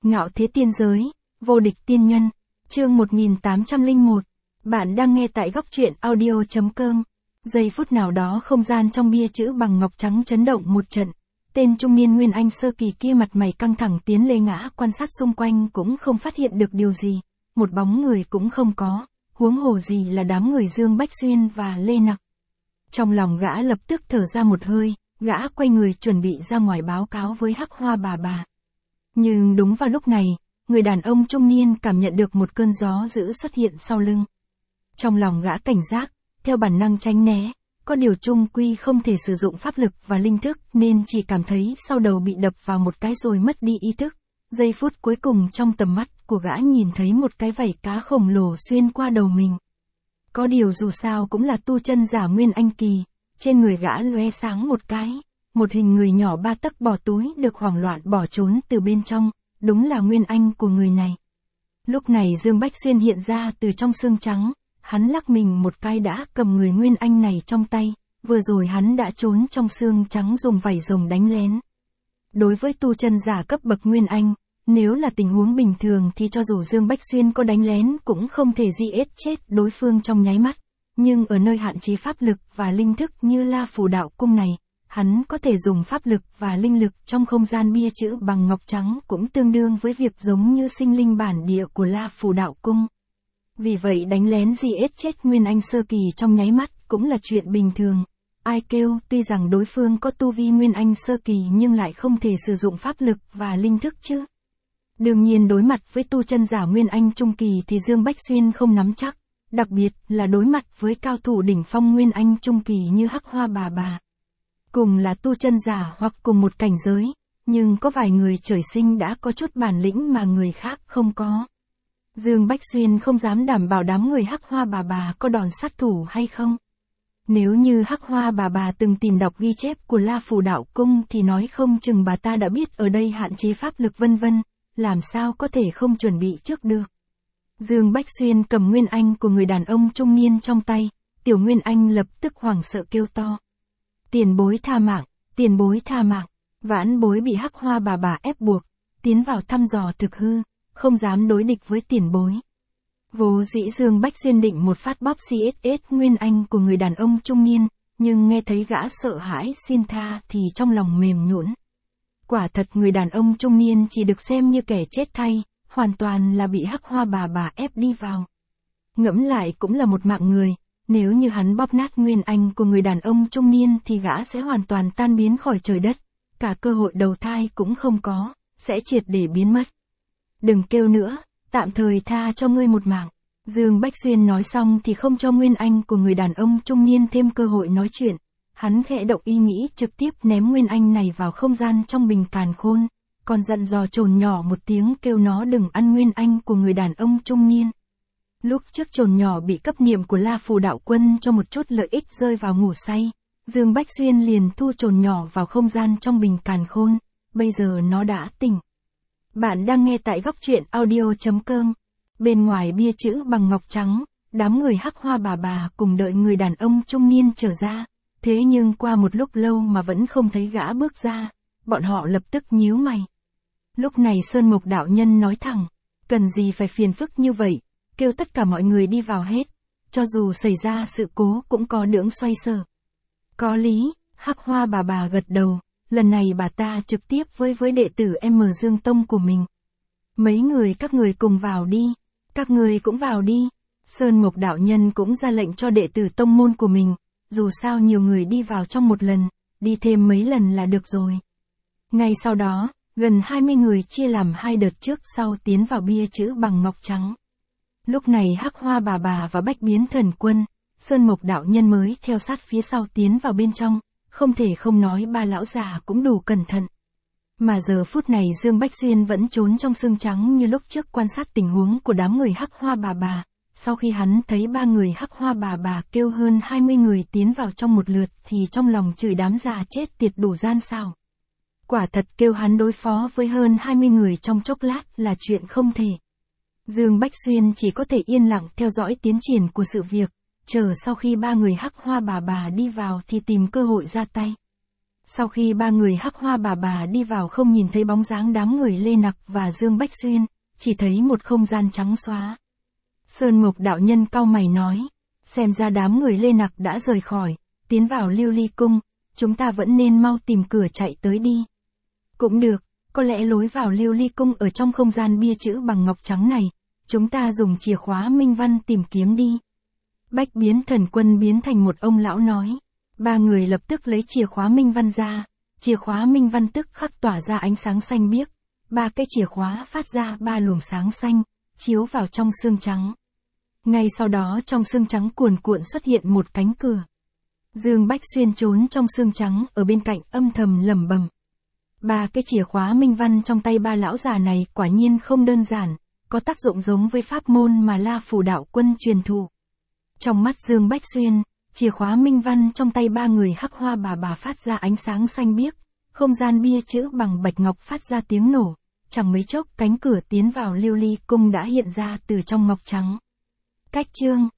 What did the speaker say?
Ngạo thế tiên giới, vô địch tiên nhân, chương 1801. Bạn đang nghe tại góc truyện audio.com. Giây phút nào đó không gian trong bia chữ bằng ngọc trắng chấn động một trận. Tên trung niên Nguyên Anh sơ kỳ kia mặt mày căng thẳng tiến lê ngã quan sát xung quanh cũng không phát hiện được điều gì. Một bóng người cũng không có, huống hồ gì là đám người Dương Bách Xuyên và Lê Nặc. Trong lòng gã lập tức thở ra một hơi, gã quay người chuẩn bị ra ngoài báo cáo với Hắc Hoa bà. Nhưng đúng vào lúc này, người đàn ông trung niên cảm nhận được một cơn gió dữ xuất hiện sau lưng. Trong lòng gã cảnh giác, theo bản năng tránh né, có điều chung quy không thể sử dụng pháp lực và linh thức nên chỉ cảm thấy sau đầu bị đập vào một cái rồi mất đi ý thức. Giây phút cuối cùng trong tầm mắt của gã nhìn thấy một cái vảy cá khổng lồ xuyên qua đầu mình. Có điều dù sao cũng là tu chân giả Nguyên Anh kỳ, trên người gã lóe sáng một cái. Một hình người nhỏ 3 tấc bỏ túi được hoảng loạn bỏ trốn từ bên trong, đúng là Nguyên Anh của người này. Lúc này Dương Bách Xuyên hiện ra từ trong xương trắng, hắn lắc mình một cái đã cầm người Nguyên Anh này trong tay, vừa rồi hắn đã trốn trong xương trắng dùng vảy rồng đánh lén. Đối với tu chân giả cấp bậc Nguyên Anh, nếu là tình huống bình thường thì cho dù Dương Bách Xuyên có đánh lén cũng không thể giết chết đối phương trong nháy mắt, nhưng ở nơi hạn chế pháp lực và linh thức như La Phù Đạo Cung này, hắn có thể dùng pháp lực và linh lực trong không gian bia chữ bằng ngọc trắng cũng tương đương với việc giống như sinh linh bản địa của La Phù Đạo Cung. Vì vậy đánh lén giết chết Nguyên Anh sơ kỳ trong nháy mắt cũng là chuyện bình thường. Ai kêu tuy rằng đối phương có tu vi Nguyên Anh sơ kỳ nhưng lại không thể sử dụng pháp lực và linh thức chứ. Đương nhiên đối mặt với tu chân giả Nguyên Anh trung kỳ thì Dương Bách Xuyên không nắm chắc, đặc biệt là đối mặt với cao thủ đỉnh phong Nguyên Anh trung kỳ như Hắc Hoa bà. Cùng là tu chân giả hoặc cùng một cảnh giới, nhưng có vài người trời sinh đã có chút bản lĩnh mà người khác không có. Dương Bách Xuyên không dám đảm bảo đám người Hắc Hoa bà có đòn sát thủ hay không. Nếu như Hắc Hoa bà từng tìm đọc ghi chép của La Phù Đạo Cung thì nói không chừng bà ta đã biết ở đây hạn chế pháp lực vân vân, làm sao có thể không chuẩn bị trước được. Dương Bách Xuyên cầm Nguyên Anh của người đàn ông trung niên trong tay, tiểu Nguyên Anh lập tức hoảng sợ kêu to. Tiền bối tha mạng, tiền bối tha mạng, vãn bối bị Hắc Hoa bà ép buộc, tiến vào thăm dò thực hư, không dám đối địch với tiền bối. Vốn dĩ Dương Bách Xuyên định một phát bóp CSS Nguyên Anh của người đàn ông trung niên, nhưng nghe thấy gã sợ hãi xin tha thì trong lòng mềm nhũn. Quả thật người đàn ông trung niên chỉ được xem như kẻ chết thay, hoàn toàn là bị Hắc Hoa bà ép đi vào. Ngẫm lại cũng là một mạng người. Nếu như hắn bóp nát Nguyên Anh của người đàn ông trung niên thì gã sẽ hoàn toàn tan biến khỏi trời đất, cả cơ hội đầu thai cũng không có, sẽ triệt để biến mất. Đừng kêu nữa, tạm thời tha cho ngươi một mạng. Dương Bách Xuyên nói xong thì không cho Nguyên Anh của người đàn ông trung niên thêm cơ hội nói chuyện. Hắn khẽ động ý nghĩ trực tiếp ném Nguyên Anh này vào không gian trong bình càn khôn, còn dặn dò trồn nhỏ một tiếng kêu nó đừng ăn Nguyên Anh của người đàn ông trung niên. Lúc trước trồn nhỏ bị cấp niệm của La Phù Đạo Quân cho một chút lợi ích rơi vào ngủ say, Dương Bách Xuyên liền thu trồn nhỏ vào không gian trong bình càn khôn, bây giờ nó đã tỉnh. Bạn đang nghe tại góc truyện audio.com. Bên ngoài bia chữ bằng ngọc trắng, đám người Hắc Hoa bà cùng đợi người đàn ông trung niên trở ra, thế nhưng qua một lúc lâu mà vẫn không thấy gã bước ra, bọn họ lập tức nhíu mày. Lúc này Sơn Mộc đạo nhân nói thẳng, cần gì phải phiền phức như vậy, kêu tất cả mọi người đi vào hết, cho dù xảy ra sự cố cũng có đường xoay sở. Có lý, Hắc Hoa bà gật đầu, lần này bà ta trực tiếp với đệ tử Dương Tông của mình. Mấy người các người cùng vào đi, các người cũng vào đi. Sơn Mộc đạo nhân cũng ra lệnh cho đệ tử tông môn của mình, dù sao nhiều người đi vào trong một lần, đi thêm mấy lần là được rồi. Ngay sau đó, gần 20 người chia làm 2 đợt trước sau tiến vào bia chữ bằng ngọc trắng. Lúc này Hắc Hoa bà và Bách Biến Thần Quân, Sơn Mộc đạo nhân mới theo sát phía sau tiến vào bên trong, không thể không nói ba lão già cũng đủ cẩn thận. Mà giờ phút này Dương Bách Xuyên vẫn trốn trong xương trắng như lúc trước quan sát tình huống của đám người Hắc Hoa bà. Sau khi hắn thấy 3 người Hắc Hoa bà kêu hơn 20 người tiến vào trong một lượt thì trong lòng chửi đám già chết tiệt đủ gian xảo. Quả thật kêu hắn đối phó với hơn 20 người trong chốc lát là chuyện không thể. Dương Bách Xuyên chỉ có thể yên lặng theo dõi tiến triển của sự việc, chờ sau khi 3 người Hắc Hoa bà đi vào thì tìm cơ hội ra tay. Sau khi ba người Hắc Hoa bà đi vào không nhìn thấy bóng dáng đám người Lê Nặc và Dương Bách Xuyên, chỉ thấy một không gian trắng xóa. Sơn Mộc đạo nhân cau mày nói, xem ra đám người Lê Nặc đã rời khỏi, tiến vào Lưu Ly Cung, chúng ta vẫn nên mau tìm cửa chạy tới đi. Cũng được, có lẽ lối vào Lưu Ly Cung ở trong không gian bia chữ bằng ngọc trắng này, chúng ta dùng chìa khóa minh văn tìm kiếm đi. Bách Biến Thần Quân biến thành một ông lão nói. Ba người lập tức lấy chìa khóa minh văn ra, chìa khóa minh văn tức khắc tỏa ra ánh sáng xanh biếc, ba cái chìa khóa phát ra ba luồng sáng xanh, chiếu vào trong xương trắng. Ngay sau đó trong xương trắng cuồn cuộn xuất hiện một cánh cửa. Dương Bách Xuyên trốn trong xương trắng ở bên cạnh âm thầm lẩm bẩm. Ba cái chìa khóa minh văn trong tay ba lão già này quả nhiên không đơn giản, có tác dụng giống với pháp môn mà La Phủ đạo quân truyền thụ. Trong mắt Dương Bách Xuyên, chìa khóa minh văn trong tay ba người Hắc Hoa bà phát ra ánh sáng xanh biếc, không gian bia chữ bằng bạch ngọc phát ra tiếng nổ, chẳng mấy chốc cánh cửa tiến vào Lưu Ly Cung đã hiện ra từ trong ngọc trắng. Cách chương